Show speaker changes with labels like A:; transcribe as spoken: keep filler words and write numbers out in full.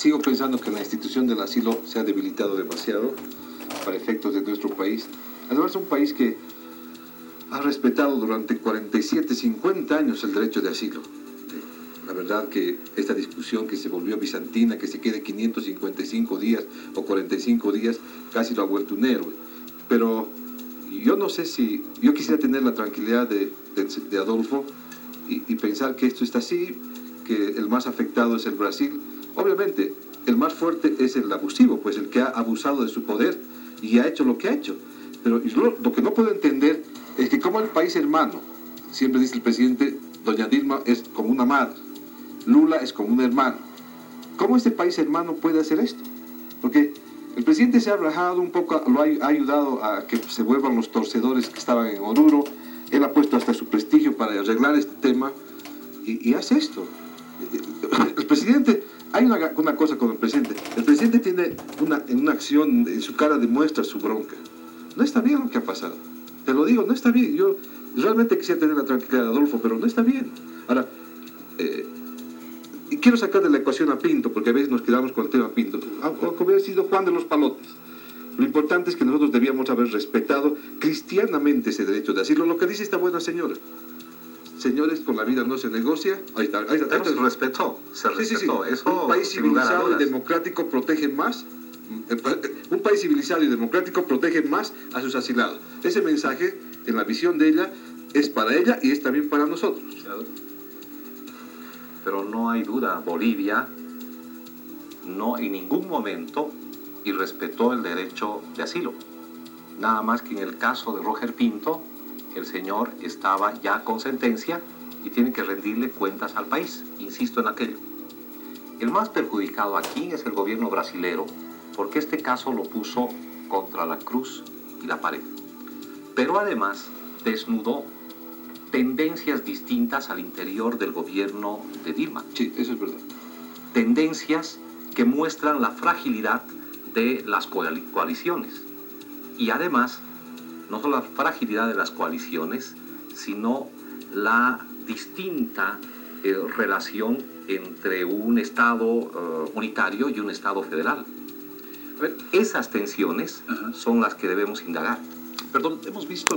A: sigo pensando que la institución del asilo se ha debilitado demasiado para efectos de nuestro país. Además, es un país que ha respetado durante cuarenta y siete, cincuenta años el derecho de asilo. La verdad que esta discusión que se volvió bizantina, que se quede quinientos cincuenta y cinco días o cuarenta y cinco días, casi lo ha vuelto un héroe. Pero yo no sé si, yo quisiera tener la tranquilidad de, de, de Adolfo y, y pensar que esto está así, que el más afectado es el Brasil. Obviamente, el más fuerte es el abusivo, pues el que ha abusado de su poder y ha hecho lo que ha hecho. Pero lo, lo que no puedo entender es que como el país hermano, siempre dice el presidente, doña Dilma es como una madre, Lula es como un hermano. ¿Cómo este país hermano puede hacer esto? Porque el presidente se ha rajado un poco, lo ha, ha ayudado a que se vuelvan los torcedores que estaban en Oruro, él ha puesto hasta su prestigio para arreglar este tema y, y hace esto. El presidente, hay una, una cosa con el presidente, el presidente tiene una, en una acción, en su cara demuestra su bronca. No está bien lo que ha pasado, te lo digo, no está bien. Yo realmente quisiera tener la tranquilidad de Adolfo, pero no está bien. Ahora, eh, y quiero sacar de la ecuación a Pinto, porque a veces nos quedamos con el tema Pinto, aunque hubiera sido Juan de los Palotes. Lo importante es que nosotros debíamos haber respetado cristianamente ese derecho de asilo, lo que dice esta buena señora. Señores, con la vida no se negocia. Ahí está, ahí está. Ahí está.
B: Se respetó, se respetó. Sí, sí, sí. Eso,
A: un país civilizado y democrático protege más, un país civilizado y democrático protege más a sus asilados. Ese mensaje, en la visión de ella, es para ella y es también para nosotros.
B: Pero no hay duda, Bolivia no en ningún momento irrespetó el derecho de asilo. Nada más que en el caso de Roger Pinto, el señor estaba ya con sentencia y tiene que rendirle cuentas al país. Insisto en aquello. El más perjudicado aquí es el gobierno brasilero, porque este caso lo puso contra la cruz y la pared. Pero además desnudó tendencias distintas al interior del gobierno de Dilma.
A: Sí, eso es verdad.
B: Tendencias que muestran la fragilidad de las coaliciones. Y además, no solo la fragilidad de las coaliciones, sino la distinta eh, relación entre un Estado uh, unitario y un Estado federal. A ver, esas tensiones uh-huh. son las que debemos indagar.
C: Perdón, hemos visto